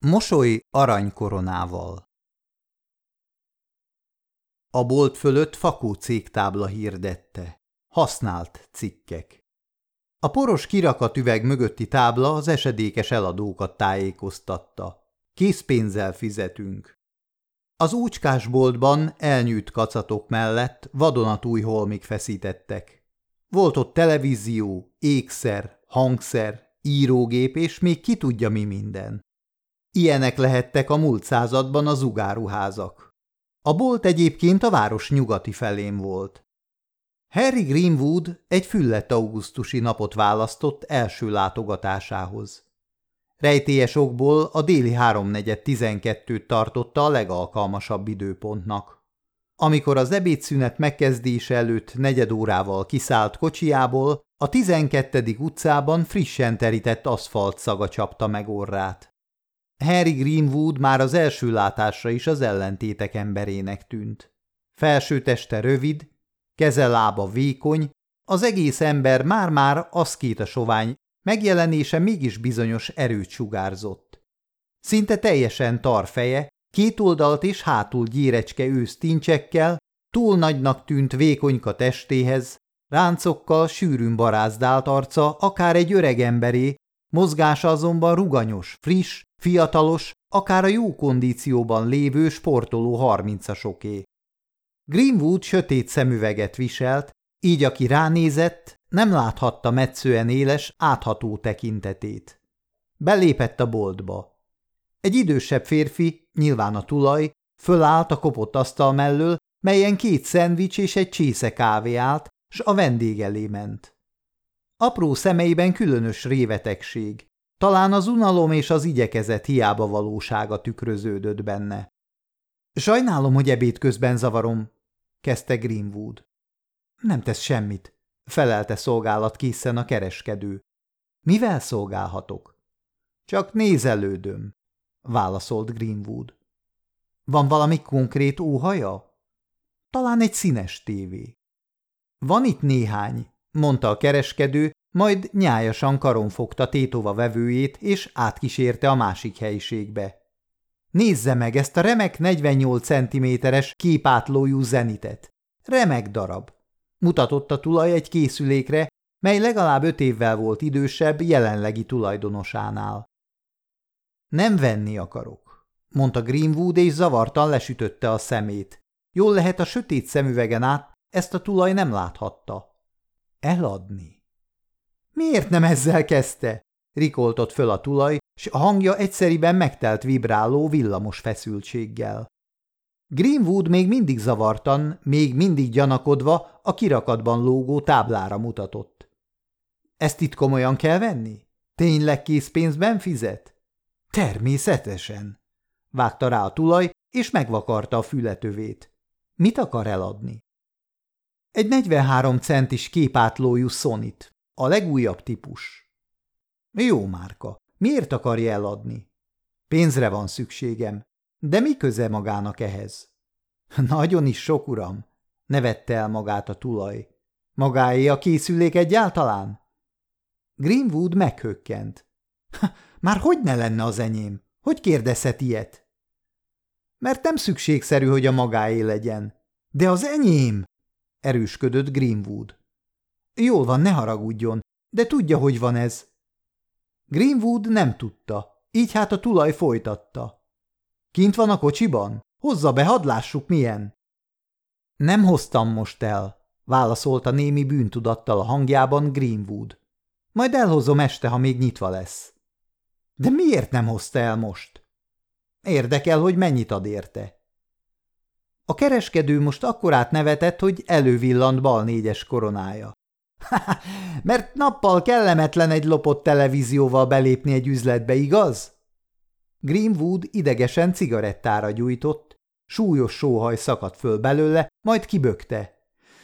Mosoly aranykoronával. A bolt fölött Fakó cégtábla hirdette. Használt cikkek. A poros kirakatüveg mögötti tábla az esedékes eladókat tájékoztatta. Készpénzzel fizetünk. Az úcskásboltban elnyűjt kacatok mellett vadonatúj holmik feszítettek. Volt ott televízió, ékszer, hangszer, írógép és még ki tudja mi minden. Ilyenek lehettek a múlt században a zugáruházak. A bolt egyébként a város nyugati felén volt. Harry Greenwood egy füllett augusztusi napot választott első látogatásához. Rejtélyes okból a déli 3:4-12 tartotta a legalkalmasabb időpontnak. Amikor az ebédszünet megkezdése előtt negyed órával kiszállt kocsiából, a 12. utcában frissen terített aszfalt szaga csapta meg orrát. Harry Greenwood már az első látásra is az ellentétek emberének tűnt. Felső teste rövid, keze-lába vékony, az egész ember már-már aszkéta sovány, megjelenése mégis bizonyos erőt sugárzott. Szinte teljesen tar feje, két oldalt és hátul gyérecske ősztincsekkel, túl nagynak tűnt vékonyka testéhez, ráncokkal sűrűn barázdált arca akár egy öreg emberé, mozgása azonban ruganyos, friss, fiatalos, akár a jó kondícióban lévő sportoló 30-asoké. Greenwood sötét szemüveget viselt, így aki ránézett, nem láthatta metszően éles, átható tekintetét. Belépett a boltba. Egy idősebb férfi, nyilván a tulaj, fölállt a kopott asztal mellől, melyen 2 szendvics és egy csésze kávé állt, s a vendég elé ment. Apró szemeiben különös révetegség, talán az unalom és az igyekezet hiába valósága tükröződött benne. Sajnálom, hogy ebéd közben zavarom, kezdte Greenwood. Nem tesz semmit, felelte szolgálatkészen a kereskedő. Mivel szolgálhatok? Csak nézelődöm, válaszolt Greenwood. Van valami konkrét óhaja? Talán egy színes tévé. Van itt néhány, mondta a kereskedő, majd nyájasan karon fogta tétova vevőjét, és átkísérte a másik helyiségbe. Nézze meg ezt a remek 48 cm-es képátlójú zenitet. Remek darab. Mutatott a tulaj egy készülékre, mely legalább 5 évvel volt idősebb jelenlegi tulajdonosánál. Nem venni akarok, mondta Greenwood, és zavartan lesütötte a szemét. Jól lehet, a sötét szemüvegen át ezt a tulaj nem láthatta. Eladni. Miért nem ezzel kezdte? Rikoltott föl a tulaj, s a hangja egyszeriben megtelt vibráló villamos feszültséggel. Greenwood még mindig zavartan, még mindig gyanakodva a kirakatban lógó táblára mutatott. Ezt itt komolyan kell venni? Tényleg készpénzben fizet? Természetesen, vágta rá a tulaj, és megvakarta a fületövét. Mit akar eladni? Egy 43 centis képátlójú Sonnyt, a legújabb típus. Jó márka. Miért akarja eladni? Pénzre van szükségem. De mi köze magának ehhez? Nagyon is sok, uram, nevette el magát a tulaj. Magáé a készülék egyáltalán? Greenwood meghökkent. Már hogy ne lenne az enyém? Hogy kérdezhet ilyet? Mert nem szükségszerű, hogy a magáé legyen. De az enyém! Erősködött Greenwood. Jól van, ne haragudjon, de tudja, hogy van ez. Greenwood nem tudta, így hát a tulaj folytatta. Kint van a kocsiban? Hozza be, hadd lássuk milyen. Nem hoztam most el, válaszolta némi bűntudattal a hangjában Greenwood. Majd elhozom este, ha még nyitva lesz. De miért nem hozta el most? Érdekel, hogy mennyit ad érte. A kereskedő most akkorát nevetett, hogy elővillant bal 4-es koronája. Mert nappal kellemetlen egy lopott televízióval belépni egy üzletbe, igaz? Greenwood idegesen cigarettára gyújtott, súlyos sóhaj szakadt föl belőle, majd kibökte.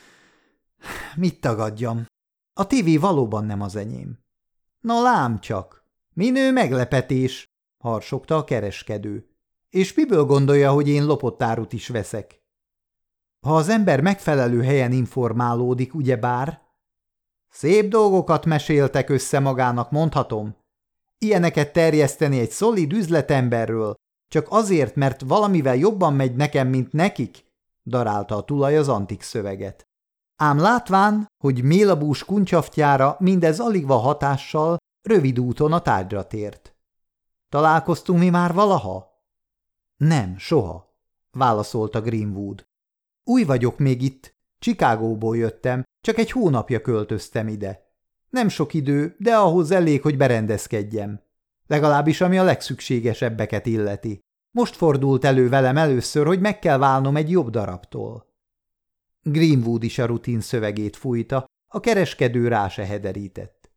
Mit tagadjam? A tévé valóban nem az enyém. Na lám csak! Minő meglepetés, harsogta a kereskedő. És miből gondolja, hogy én lopott árut is veszek? Ha az ember megfelelő helyen informálódik, ugyebár? Szép dolgokat meséltek össze magának, mondhatom. Ilyeneket terjeszteni egy szolid üzletemberről, csak azért, mert valamivel jobban megy nekem, mint nekik, darálta a tulaj az antik szöveget. Ám látván, hogy mélabús kuncsaftjára mindez alig van hatással, rövid úton a tárgyra tért. Találkoztunk mi már valaha? Nem, soha, válaszolta Greenwood. Új vagyok még itt, Chicagóból jöttem, csak egy hónapja költöztem ide. Nem sok idő, de ahhoz elég, hogy berendezkedjem. Legalábbis ami a legszükségesebbeket illeti. Most fordult elő velem először, hogy meg kell válnom egy jobb darabtól. Greenwood is a rutin szövegét fújta, a kereskedő rá se hederített.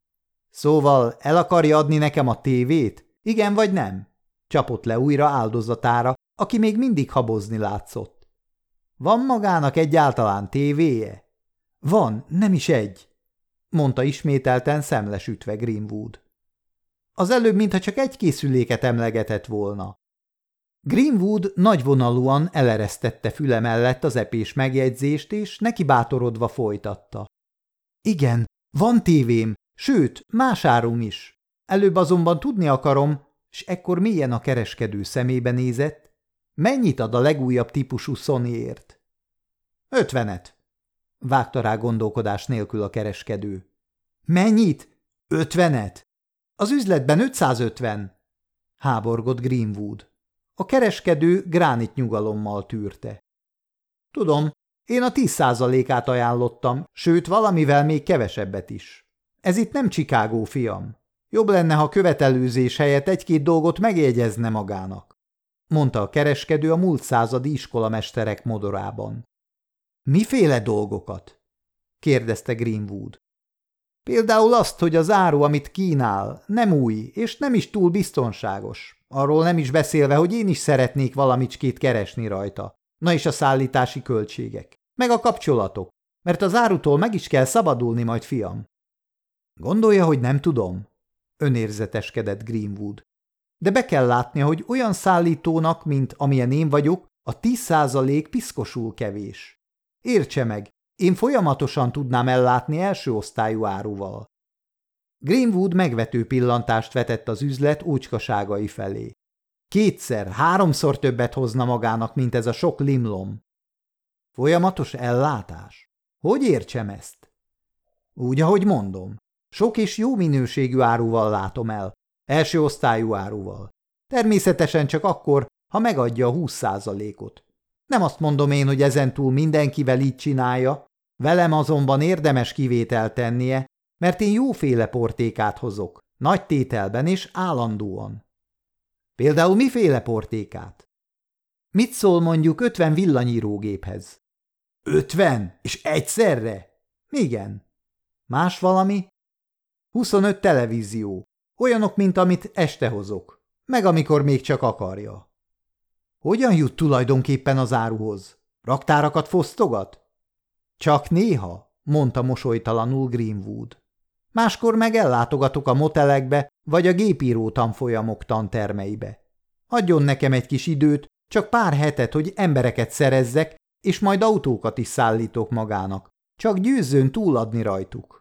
Szóval el akarja adni nekem a tévét? Igen vagy nem? Csapott le újra áldozatára, aki még mindig habozni látszott. Van magának egyáltalán tévéje? Van, nem is egy, mondta ismételten szemlesütve Greenwood. Az előbb, mintha csak egy készüléket emlegetett volna. Greenwood nagyvonalúan eleresztette füle mellett az epés megjegyzést, és neki bátorodva folytatta. Igen, van tévém, sőt, más árum is. Előbb azonban tudni akarom, s ekkor mélyen a kereskedő szemébe nézett, mennyit ad a legújabb típusú Sonyért? 50-et, vágta rá gondolkodás nélkül a kereskedő. Mennyit? 50-et? Az üzletben 550, háborgott Greenwood. A kereskedő gránit nyugalommal tűrte. Tudom, én a 10%-át ajánlottam, sőt valamivel még kevesebbet is. Ez itt nem Chicago, fiam. Jobb lenne, ha követelőzés helyett egy-két dolgot megjegyezne magának, mondta a kereskedő a múlt századi iskolamesterek modorában. Miféle dolgokat? kérdezte Greenwood. Például azt, hogy az áru, amit kínál, nem új, és nem is túl biztonságos. Arról nem is beszélve, hogy én is szeretnék valamicskét keresni rajta. Na és a szállítási költségek. Meg a kapcsolatok. Mert az árutól meg is kell szabadulni majd, fiam. Gondolja, hogy nem tudom? Önérzeteskedett Greenwood. De be kell látnia, hogy olyan szállítónak, mint amilyen én vagyok, a 10% piszkosul kevés. Értse meg, én folyamatosan tudnám ellátni első osztályú áruval. Greenwood megvető pillantást vetett az üzlet ócskaságai felé. 2-3-szor többet hozna magának, mint ez a sok limlom. Folyamatos ellátás? Hogy értsem ezt? Úgy, ahogy mondom. Sok és jó minőségű áruval látom el, első osztályú áruval. Természetesen csak akkor, ha megadja a 20%-ot. Nem azt mondom én, hogy ezentúl mindenkivel így csinálja, velem azonban érdemes kivételt tennie, mert én jóféle portékát hozok, nagy tételben és állandóan. Például miféle portékát? Mit szól mondjuk 50 villanyírógéphez? 50? És egyszerre? Igen. Más valami? 25 televízió. Olyanok, mint amit este hozok. Meg amikor még csak akarja. Hogyan jut tulajdonképpen az áruhoz? Raktárakat fosztogat? Csak néha, mondta mosolytalanul Greenwood. Máskor meg ellátogatok a motelekbe, vagy a gépíró tanfolyamok tantermeibe. Adjon nekem egy kis időt, csak pár hetet, hogy embereket szerezzek, és majd autókat is szállítok magának. Csak győzzön túladni rajtuk.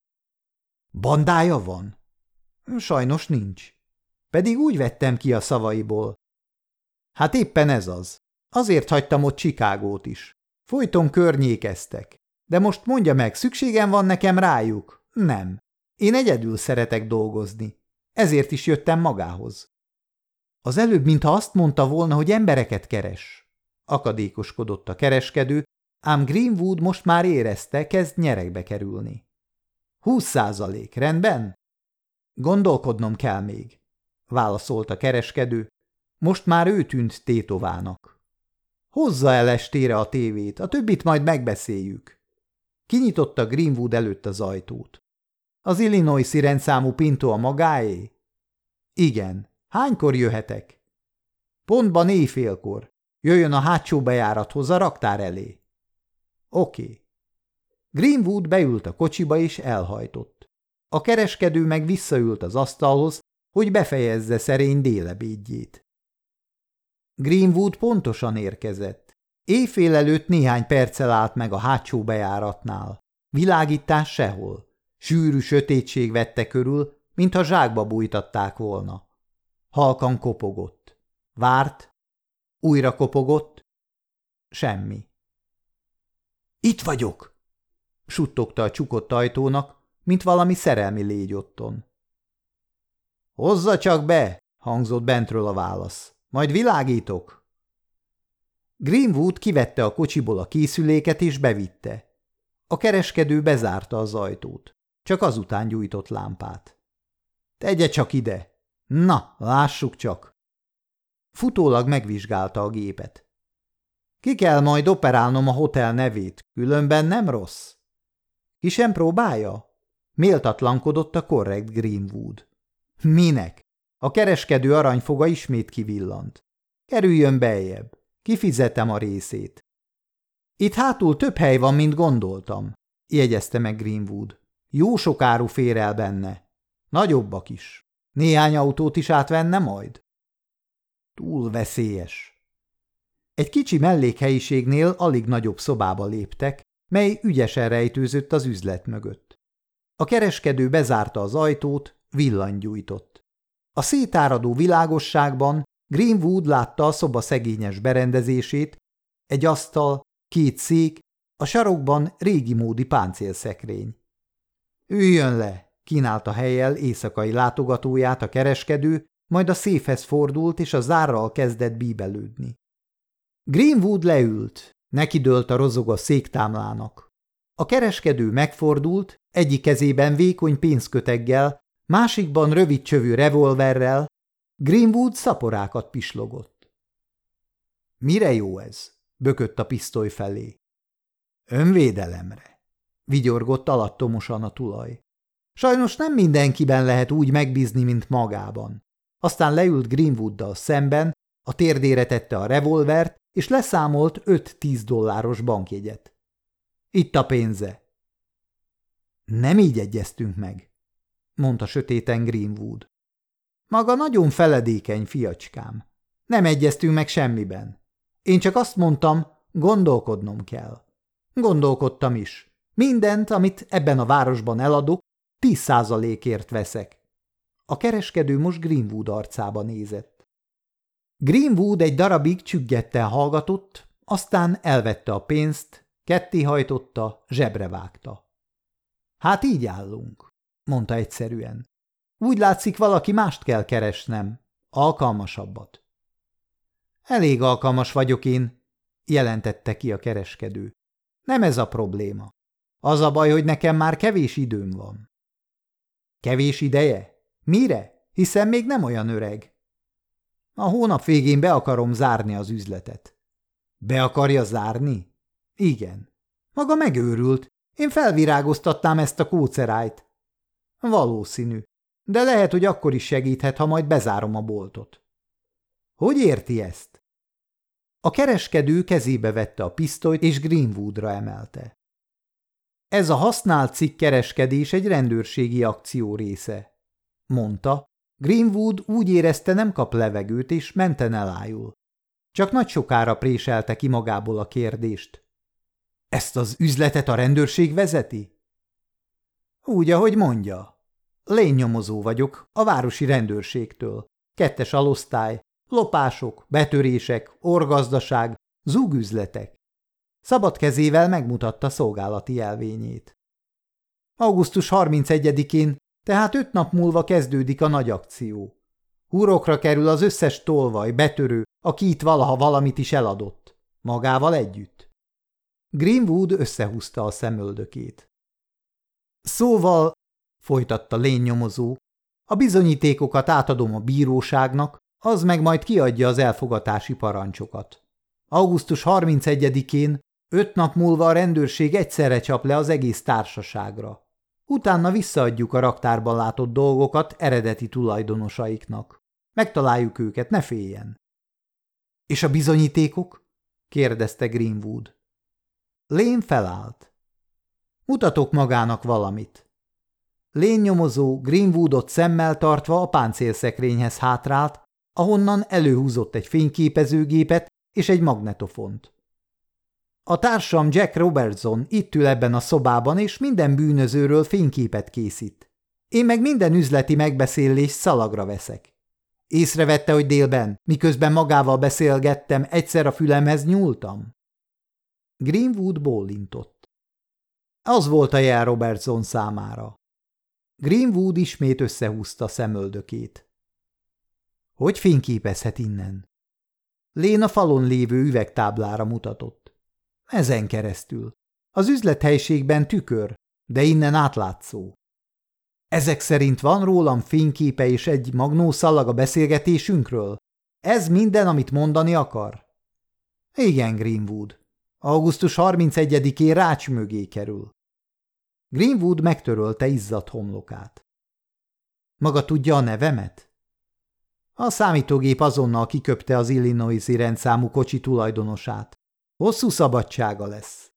Bandája van? Sajnos nincs. Pedig úgy vettem ki a szavaiból. Hát éppen ez az. Azért hagytam ott Chicagót is. Folyton környékeztek. De most mondja meg, szükségem van nekem rájuk? Nem. Én egyedül szeretek dolgozni. Ezért is jöttem magához. Az előbb, mintha azt mondta volna, hogy embereket keres. Akadékoskodott a kereskedő, ám Greenwood most már érezte, kezd nyeregbe kerülni. 20%, rendben? Gondolkodnom kell még, válaszolt a kereskedő. Most már ő tűnt tétovának. Hozza el estére a tévét, a többit majd megbeszéljük. Kinyitotta Greenwood előtt az ajtót. Az Illinois-i rendszámú Pinto a magáé? Igen. Hánykor jöhetek? Pontban éjfélkor. Jöjjön a hátsó bejárathoz a raktár elé. Oké. Greenwood beült a kocsiba és elhajtott. A kereskedő meg visszaült az asztalhoz, hogy befejezze szerény délebédjét. Greenwood pontosan érkezett. Éjfél előtt néhány perccel állt meg a hátsó bejáratnál. Világítás sehol. Sűrű sötétség vette körül, mintha zsákba bújtatták volna. Halkan kopogott. Várt. Újra kopogott. Semmi. Itt vagyok! Suttogta a csukott ajtónak, mint valami szerelmi légy otthon. Hozza csak be! Hangzott bentről a válasz. Majd világítok. Greenwood kivette a kocsiból a készüléket és bevitte. A kereskedő bezárta az ajtót. Csak azután gyújtott lámpát. Tegye csak ide! Na, lássuk csak! Futólag megvizsgálta a gépet. Ki kell majd operálnom a hotel nevét, különben nem rossz. Ki sem próbálja? Méltatlankodott a korrekt Greenwood. Minek? A kereskedő aranyfoga ismét kivillant. Kerüljön beljebb. Kifizetem a részét. Itt hátul több hely van, mint gondoltam, jegyezte meg Greenwood. Jó sok áru fér el benne. Nagyobbak is. Néhány autót is átvenne majd? Túl veszélyes. Egy kicsi mellékhelyiségnél alig nagyobb szobába léptek, mely ügyesen rejtőzött az üzlet mögött. A kereskedő bezárta az ajtót, villanygyújtott. A szétáradó világosságban Greenwood látta a szoba szegényes berendezését, egy asztal, 2 szék, a sarokban régi módi páncélszekrény. Üljön le, kínálta hellyel éjszakai látogatóját a kereskedő, majd a széfhez fordult és a zárral kezdett bíbelődni. Greenwood leült, nekidőlt a rozogó széktámlának. A kereskedő megfordult, egyik kezében vékony pénzköteggel, másikban rövid csövű revolverrel. Greenwood szaporákat pislogott. Mire jó ez? Bökött a pisztoly felé. Önvédelemre, vigyorgott alattomosan a tulaj. Sajnos nem mindenkiben lehet úgy megbízni, mint magában. Aztán leült Greenwooddal szemben, a térdére tette a revolvert, és leszámolt 5-10 dolláros bankjegyet. Itt a pénze. Nem így egyeztünk meg, mondta sötéten Greenwood. Maga nagyon feledékeny, fiacskám. Nem egyeztünk meg semmiben. Én csak azt mondtam, gondolkodnom kell. Gondolkodtam is. Mindent, amit ebben a városban eladok, 10%-ért veszek. A kereskedő most Greenwood arcába nézett. Greenwood egy darabig csüggettel hallgatott, aztán elvette a pénzt, kettéhajtotta, zsebre vágta. Hát így állunk, mondta egyszerűen. Úgy látszik, valaki mást kell keresnem, alkalmasabbat. Elég alkalmas vagyok én, jelentette ki a kereskedő. Nem ez a probléma. Az a baj, hogy nekem már kevés időm van. Kevés ideje? Mire? Hiszen még nem olyan öreg. A hónap végén be akarom zárni az üzletet. Be akarja zárni? Igen. Maga megőrült. Én felvirágoztatnám ezt a kócerájt. Valószínű. De lehet, hogy akkor is segíthet, ha majd bezárom a boltot. Hogy érti ezt? A kereskedő kezébe vette a pisztolyt, és Greenwoodra emelte. Ez a használt cikk kereskedés egy rendőrségi akció része, mondta. Greenwood úgy érezte, nem kap levegőt, és menten elájul. Csak nagy sokára préselte ki magából a kérdést. Ezt az üzletet a rendőrség vezeti? Úgy, ahogy mondja. Lénynyomozó vagyok, a városi rendőrségtől. 2. alosztály, lopások, betörések, orgazdaság, zúgüzletek. Szabad kezével megmutatta szolgálati jelvényét. Augusztus 31-én, tehát 5 nap múlva kezdődik a nagy akció. Hurokra kerül az összes tolvaj, betörő, aki itt valaha valamit is eladott. Magával együtt. Greenwood összehúzta a szemöldökét. Szóval, folytatta lénynyomozó, a bizonyítékokat átadom a bíróságnak, az meg majd kiadja az elfogatási parancsokat. Augusztus 31-én, 5 nap múlva a rendőrség egyszerre csap le az egész társaságra. Utána visszaadjuk a raktárban látott dolgokat eredeti tulajdonosaiknak. Megtaláljuk őket, ne féljen. És a bizonyítékok? Kérdezte Greenwood. Lane felállt. Mutatok magának valamit. Lénynyomozó Greenwoodot szemmel tartva a páncélszekrényhez hátrált, ahonnan előhúzott egy fényképezőgépet és egy magnetofont. A társam Jack Robertson itt ül ebben a szobában, és minden bűnözőről fényképet készít, Én meg minden üzleti megbeszélést szalagra veszek. Észrevette, hogy délben, miközben magával beszélgettem, egyszer a fülemhez nyúltam? Greenwood bólintott. Az volt a jel Robertson számára. Greenwood ismét összehúzta szemöldökét. Hogy fényképezhet innen? Lane a falon lévő üvegtáblára mutatott. Ezen keresztül. Az üzlethelyiségben tükör, de innen átlátszó. Ezek szerint van rólam fényképe és egy magnószalag a beszélgetésünkről? Ez minden, amit mondani akar? Igen, Greenwood. Augusztus 31-én rács mögé kerül. Greenwood megtörölte izzadt homlokát. Maga tudja a nevemet? A számítógép azonnal kiköpte az Illinois-i rendszámú kocsi tulajdonosát. Hosszú szabadsága lesz.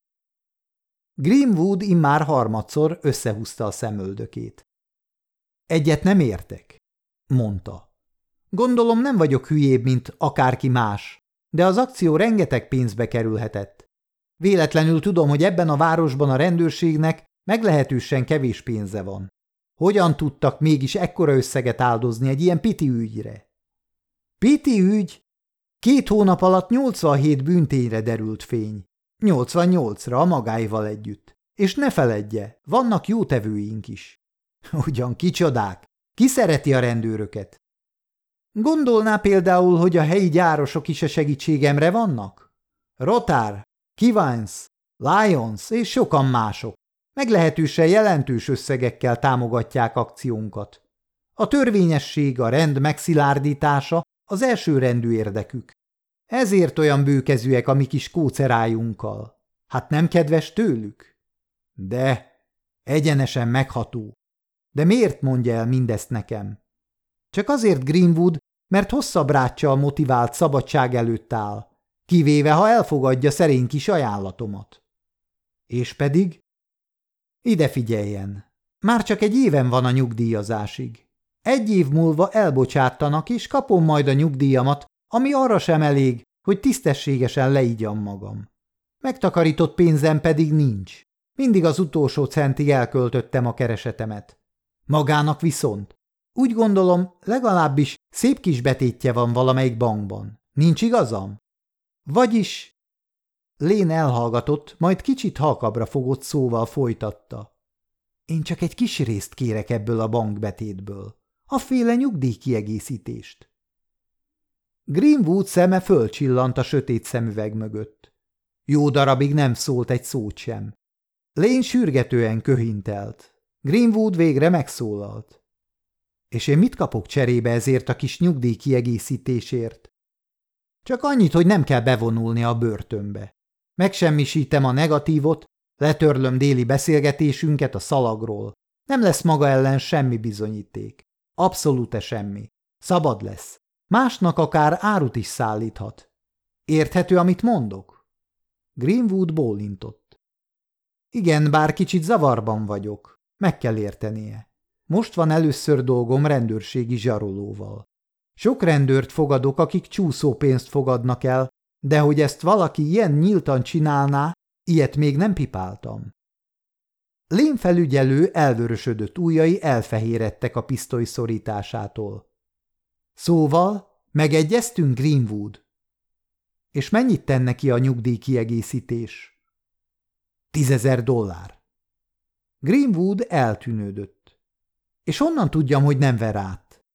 Greenwood immár harmadszor összehúzta a szemöldökét. Egyet nem értek, mondta. Gondolom nem vagyok hülyébb, mint akárki más, de az akció rengeteg pénzbe kerülhetett. Véletlenül tudom, hogy ebben a városban a rendőrségnek meglehetősen kevés pénze van. Hogyan tudtak mégis ekkora összeget áldozni egy ilyen piti ügyre? Piti ügy? 2 hónap alatt 87 bűntényre derült fény. 88-ra a magáival együtt. És ne feledje, vannak jótevőink is. Ugyan kicsodák? Ki szereti a rendőröket? Gondolná például, hogy a helyi gyárosok is a segítségemre vannak? Rotár, Kivines, Lyons és sokan mások. Meglehetősen jelentős összegekkel támogatják akciónkat. A törvényesség, a rend megszilárdítása az elsőrendű érdekük. Ezért olyan bőkezűek a mi kis kócerájunkkal. Hát nem kedves tőlük? De, egyenesen megható. De miért mondja el mindezt nekem? Csak azért, Greenwood, mert hosszabb ráccsal motivált szabadság előtt áll, kivéve ha elfogadja szerény kis ajánlatomat. És pedig? Ide figyeljen, már csak egy éven van a nyugdíjazásig. 1 év múlva elbocsáttanak, és kapom majd a nyugdíjamat, ami arra sem elég, hogy tisztességesen leígyam magam. Megtakarított pénzem pedig nincs. Mindig az utolsó centig elköltöttem a keresetemet. Magának viszont. Úgy gondolom, legalábbis szép kis betétje van valamelyik bankban. Nincs igazam? Vagyis... Lane elhallgatott, majd kicsit halkabbra fogott szóval folytatta. Én csak egy kis részt kérek ebből a bankbetétből. A féle nyugdíjkiegészítést. Greenwood szeme fölcsillant a sötét szemüveg mögött. Jó darabig nem szólt egy szót sem. Lane sürgetően köhintelt. Greenwood végre megszólalt. És én mit kapok cserébe ezért a kis nyugdíjkiegészítésért? Csak annyit, hogy nem kell bevonulni a börtönbe. Megsemmisítem a negatívot, letörlöm déli beszélgetésünket a szalagról. Nem lesz maga ellen semmi bizonyíték. Abszolút semmi. Szabad lesz. Másnak akár árut is szállíthat. Érthető, amit mondok? Greenwood bólintott. Igen, bár kicsit zavarban vagyok. Meg kell értenie. Most van először dolgom rendőrségi zsarolóval. Sok rendőrt fogadok, akik csúszópénzt fogadnak el, de hogy ezt valaki ilyen nyíltan csinálná, ilyet még nem pipáltam. Lane felügyelő elvörösödött ujjai elfehéredtek a pisztoly szorításától. Szóval megegyeztünk, Greenwood? És mennyit tenne ki a nyugdíjkiegészítés? $10,000. Greenwood eltűnődött. És honnan tudjam, hogy nem ver át?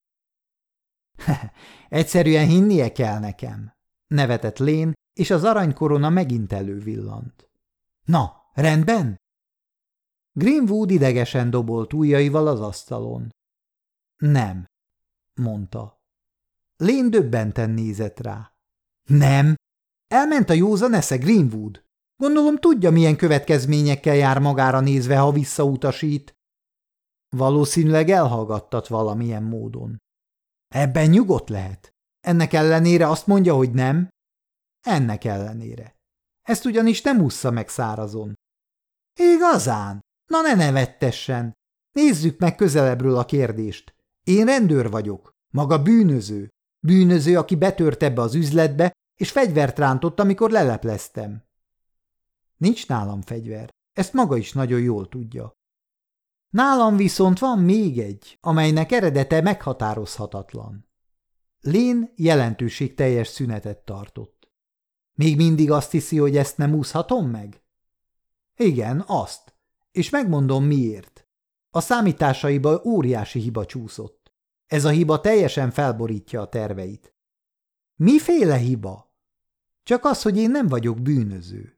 Egyszerűen hinnie kell nekem, nevetett Lane, és az aranykorona megint elővillant. Na, rendben? Greenwood idegesen dobolt ujjaival az asztalon. Nem, mondta. Lane döbbenten nézett rá. Nem? Elment a józan esze, Greenwood? Gondolom tudja, milyen következményekkel jár magára nézve, ha visszautasít. Valószínűleg elhallgattat valamilyen módon. Ebben nyugodt lehet. Ennek ellenére azt mondja, hogy nem? Ennek ellenére. Ezt ugyanis nem ússza meg szárazon. Igazán? Na ne nevettessen. Nézzük meg közelebbről a kérdést. Én rendőr vagyok. Maga bűnöző. Bűnöző, aki betört ebbe az üzletbe, és fegyvert rántott, amikor lelepleztem. Nincs nálam fegyver. Ezt maga is nagyon jól tudja. Nálam viszont van még egy, amelynek eredete meghatározhatatlan. Lane jelentőségteljes szünetet tartott. Még mindig azt hiszi, hogy ezt nem úszhatom meg? Igen, azt. És megmondom miért. A számításaiba óriási hiba csúszott. Ez a hiba teljesen felborítja a terveit. Miféle hiba? Csak az, hogy én nem vagyok bűnöző.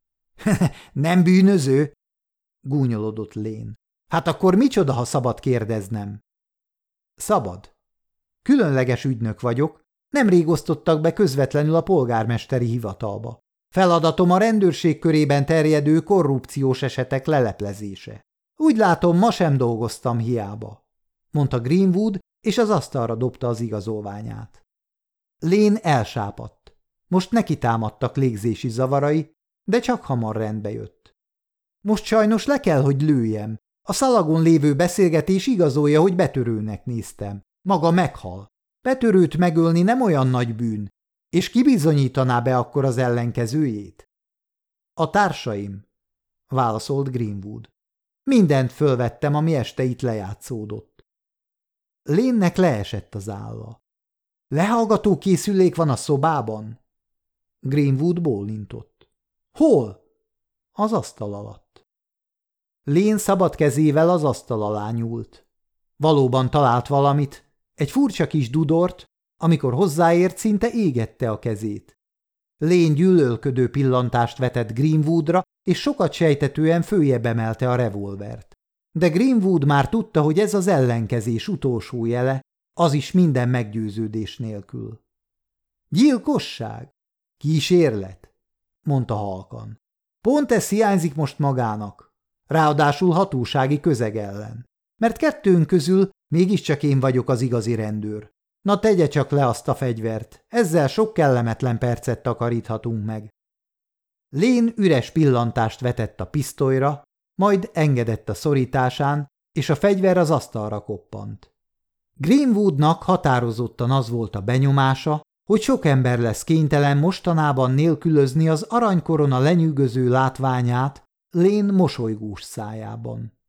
Nem bűnöző? Gúnyolodott Lane. Hát akkor micsoda, ha szabad kérdeznem? Szabad. Különleges ügynök vagyok, nemrég osztottak be közvetlenül a polgármesteri hivatalba. Feladatom a rendőrség körében terjedő korrupciós esetek leleplezése. Úgy látom, ma sem dolgoztam hiába, mondta Greenwood, és az asztalra dobta az igazolványát. Lane elsápadt. Most neki támadtak légzési zavarai, de csak hamar rendbe jött. Most sajnos le kell, hogy lőjem. A szalagon lévő beszélgetés igazolja, hogy betörőnek néztem. Maga meghal. Betörőt megölni nem olyan nagy bűn, és ki bizonyítaná be akkor az ellenkezőjét? A társaim, válaszolt Greenwood. Mindent fölvettem, ami este itt lejátszódott. Lane-nek leesett az álla. Lehallgató készülék van a szobában? Greenwood bólintott. Hol? Az asztal alatt. Lane szabad kezével az asztal alá nyúlt. Valóban talált valamit, egy furcsa kis dudort, amikor hozzáért, szinte égette a kezét. Lane gyűlölködő pillantást vetett Greenwoodra, és sokat sejtetően följebb emelte a revolvert. De Greenwood már tudta, hogy ez az ellenkezés utolsó jele, az is minden meggyőződés nélkül. Gyilkosság? Kísérlet? Mondta halkan. Pont ez hiányzik most magának. Ráadásul hatósági közeg ellen. Mert kettőnk közül mégiscsak én vagyok az igazi rendőr. Na tegye csak le azt a fegyvert, ezzel sok kellemetlen percet takaríthatunk meg. Lane üres pillantást vetett a pisztolyra, majd engedett a szorításán, és a fegyver az asztalra koppant. Greenwoodnak határozottan az volt a benyomása, hogy sok ember lesz kénytelen mostanában nélkülözni az aranykorona lenyűgöző látványát Lane mosolygós szájában.